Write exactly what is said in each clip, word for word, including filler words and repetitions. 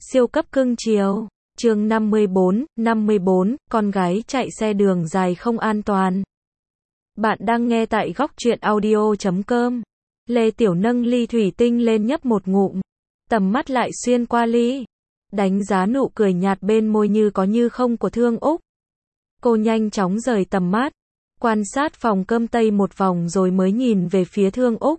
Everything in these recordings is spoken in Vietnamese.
Siêu cấp cưng chiều. Chương năm mươi bốn, năm mươi bốn, con gái chạy xe đường dài không an toàn. Bạn đang nghe tại góc truyện audio chấm com. Lê Tiểu nâng ly thủy tinh lên nhấp một ngụm. Tầm mắt lại xuyên qua ly. Đánh giá nụ cười nhạt bên môi như có như không của Thương Úc. Cô nhanh chóng rời tầm mắt. Quan sát phòng cơm Tây một vòng rồi mới nhìn về phía Thương Úc.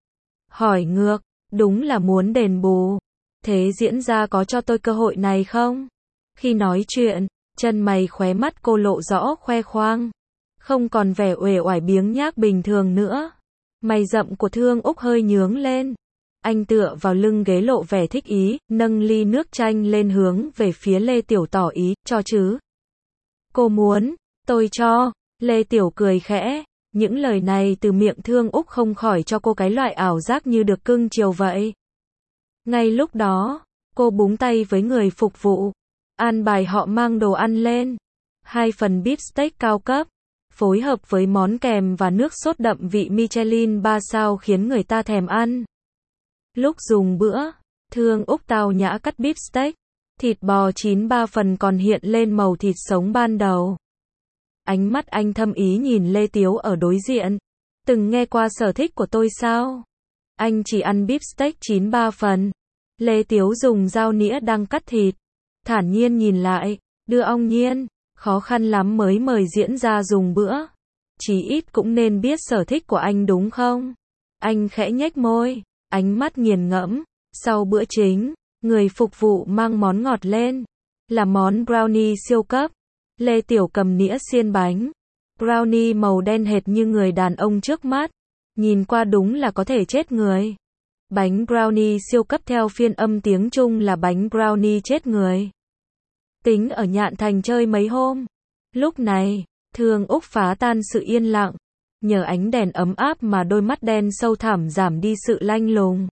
Hỏi ngược, đúng là muốn đền bù. Thế diễn ra có cho tôi cơ hội này không? Khi nói chuyện, chân mày khóe mắt cô lộ rõ khoe khoang. Không còn vẻ uể oải biếng nhác bình thường nữa. Mày rậm của Thương Úc hơi nhướng lên. Anh tựa vào lưng ghế lộ vẻ thích ý, nâng ly nước chanh lên hướng về phía Lê Tiểu tỏ ý, cho chứ. Cô muốn, tôi cho. Lê Tiểu cười khẽ. Những lời này từ miệng Thương Úc không khỏi cho cô cái loại ảo giác như được cưng chiều vậy. Ngay lúc đó, cô búng tay với người phục vụ. An bài họ mang đồ ăn lên. Hai phần beef steak cao cấp, phối hợp với món kèm và nước sốt đậm vị Michelin ba sao khiến người ta thèm ăn. Lúc dùng bữa, Thương Úc tao nhã cắt beef steak. Thịt bò chín ba phần còn hiện lên màu thịt sống ban đầu. Ánh mắt anh thâm ý nhìn Lê Tiếu ở đối diện. Từng nghe qua sở thích của tôi sao? Anh chỉ ăn beef steak chín ba phần. Lê Tiếu dùng dao nĩa đang cắt thịt. Thản nhiên nhìn lại, đưa ong nhiên, khó khăn lắm mới mời diễn ra dùng bữa. Chí ít cũng nên biết sở thích của anh đúng không? Anh khẽ nhếch môi, ánh mắt nghiền ngẫm. Sau bữa chính, người phục vụ mang món ngọt lên. Là món brownie siêu cấp. Lê Tiểu cầm nĩa xiên bánh. Brownie màu đen hệt như người đàn ông trước mắt. Nhìn qua đúng là có thể chết người. Bánh brownie siêu cấp theo phiên âm tiếng Trung là bánh brownie chết người. Tính ở Nhạn Thành chơi mấy hôm. Lúc này, Thương Úc phá tan sự yên lặng. Nhờ ánh đèn ấm áp mà đôi mắt đen sâu thẳm giảm đi sự lanh lùng.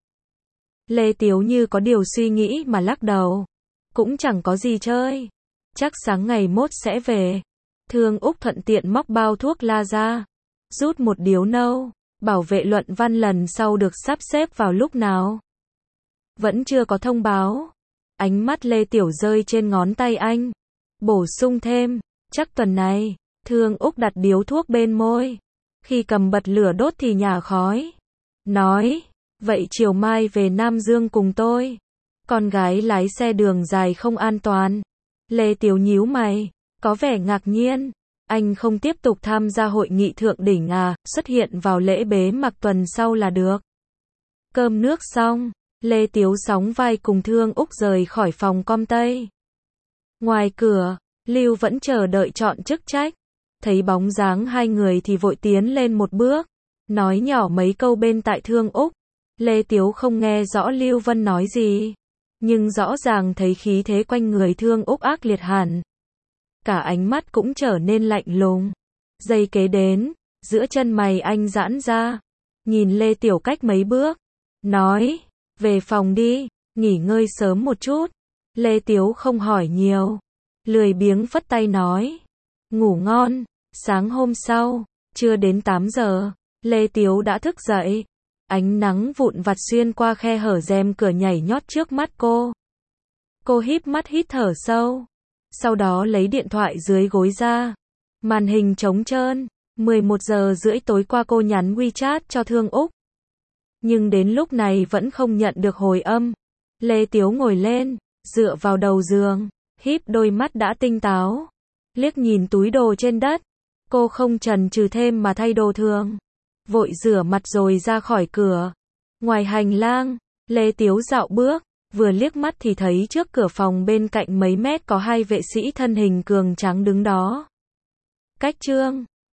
Lê Tiếu như có điều suy nghĩ mà lắc đầu. Cũng chẳng có gì chơi. Chắc sáng ngày mốt sẽ về. Thương Úc thuận tiện móc bao thuốc la ra. Rút một điếu nâu. Bảo vệ luận văn lần sau được sắp xếp vào lúc nào? Vẫn chưa có thông báo. Ánh mắt Lê Tiểu rơi trên ngón tay anh. Bổ sung thêm, chắc tuần này. Thương Úc đặt điếu thuốc bên môi. Khi cầm bật lửa đốt thì nhả khói. Nói, vậy chiều mai về Nam Dương cùng tôi. Con gái lái xe đường dài không an toàn. Lê Tiểu nhíu mày, có vẻ ngạc nhiên. Anh không tiếp tục tham gia hội nghị thượng đỉnh à, xuất hiện vào lễ bế mạc tuần sau là được. Cơm nước xong, Lê Tiếu sóng vai cùng Thương Úc rời khỏi phòng com Tây. Ngoài cửa, Lưu vẫn chờ đợi chọn chức trách. Thấy bóng dáng hai người thì vội tiến lên một bước. Nói nhỏ mấy câu bên tai Thương Úc. Lê Tiếu không nghe rõ Lưu Vân nói gì. Nhưng rõ ràng thấy khí thế quanh người Thương Úc ác liệt hẳn. Cả ánh mắt cũng trở nên lạnh lùng. Giây kế đến, giữa chân mày anh giãn ra. Nhìn Lê Tiểu cách mấy bước. Nói, về phòng đi, nghỉ ngơi sớm một chút. Lê Tiếu không hỏi nhiều. Lười biếng phất tay nói. Ngủ ngon. Sáng hôm sau, chưa đến tám giờ, Lê Tiếu đã thức dậy. Ánh nắng vụn vặt xuyên qua khe hở rèm cửa nhảy nhót trước mắt cô. Cô híp mắt hít thở sâu. Sau đó lấy điện thoại dưới gối ra. Màn hình trống trơn. mười một giờ rưỡi tối qua cô nhắn WeChat cho Thương Úc. Nhưng đến lúc này vẫn không nhận được hồi âm. Lê Tiếu ngồi lên, dựa vào đầu giường, híp đôi mắt đã tinh táo. Liếc nhìn túi đồ trên đất. Cô không chần chừ thêm mà thay đồ thường. Vội rửa mặt rồi ra khỏi cửa. Ngoài hành lang, Lê Tiếu dạo bước. Vừa liếc mắt thì thấy trước cửa phòng bên cạnh mấy mét có hai vệ sĩ thân hình cường tráng đứng đó. Cách Trương,